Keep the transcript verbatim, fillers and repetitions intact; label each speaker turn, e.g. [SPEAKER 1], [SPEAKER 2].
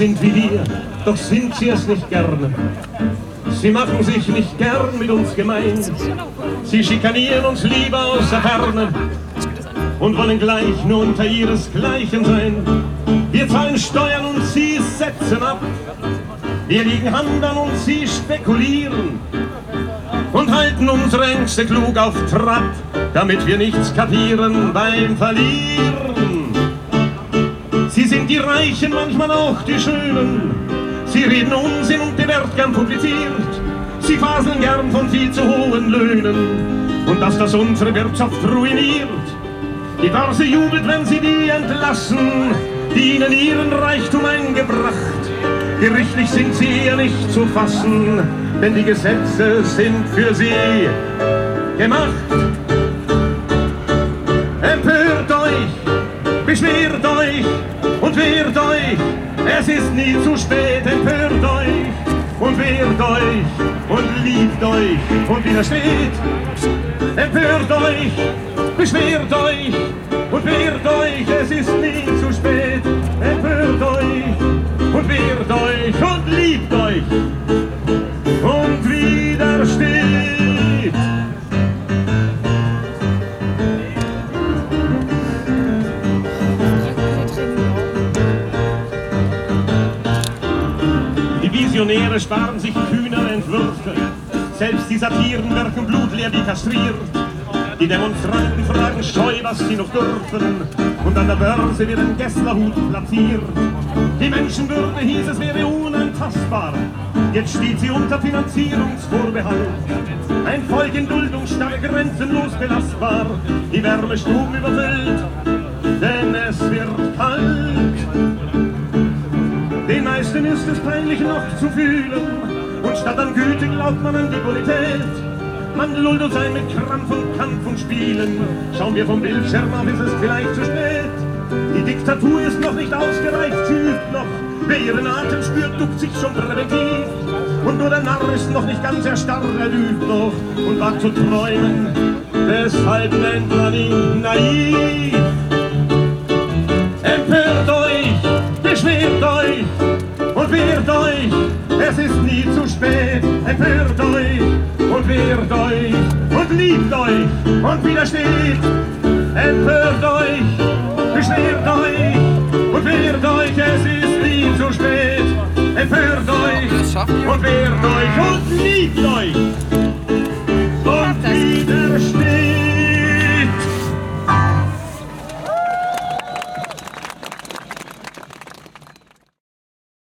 [SPEAKER 1] sind wie wir, doch sind sie es nicht gern. Sie machen sich nicht gern mit uns gemein. Sie schikanieren uns lieber aus der Ferne und wollen gleich nur unter ihresgleichen sein. Wir zahlen Steuern und sie setzen ab. Wir liegen Hand an und sie spekulieren und halten unsere Ängste klug auf Trab, damit wir nichts kapieren beim Verlieren. Sie sind die Reichen, manchmal auch die Schönen. Sie reden Unsinn und der wird gern publiziert. Sie faseln gern von viel zu hohen Löhnen und dass das unsere Wirtschaft ruiniert. Die Börse jubelt, wenn sie die entlassen, die ihnen ihren Reichtum eingebracht. Gerichtlich sind sie eher nicht zu fassen, denn die Gesetze sind für sie gemacht. Empört euch, beschwert euch und wehrt euch, es ist nie zu spät. Empört euch und wehrt euch und liebt euch und widersteht. Empört euch, beschwert euch und wehrt euch, es ist nie zu spät. Empört euch und wehrt euch und liebt euch und widersteht. Die Visionäre sparen sich kühner Entwürfe, selbst die Satiren wirken blutleer wie kastriert. Die Demonstranten fragen scheu, was sie noch dürfen, und an der Börse wird ein Gesslerhut platziert. Die Menschenwürde, hieß es, wäre unantastbar, jetzt steht sie unter Finanzierungsvorbehalt. Ein Volk in Duldungsstarre, grenzenlos belastbar, die Wärmestuben überfüllt, denn es wird kalt. Den meisten ist es peinlich noch zu fühlen, und statt an Güte glaubt man an die Bonität. Man lullt uns ein mit Krampf und Kampf und Spielen. Schauen wir vom Bildschirm auf, ist es vielleicht zu spät. Die Diktatur ist noch nicht ausgereift, sie übt noch. Wer ihren Atem spürt, duckt sich schon präventiv. Und nur der Narr ist noch nicht ganz erstarrt, er übt noch und wagt zu träumen. Deshalb nennt man ihn naiv. Empört euch, beschwert euch und wehrt euch, es ist nie zu spät. Empört euch und wehrt euch und liebt euch und widersteht. Empört euch, beschwert euch und wehrt euch, es ist nie zu spät. Empört euch und wehrt euch und liebt euch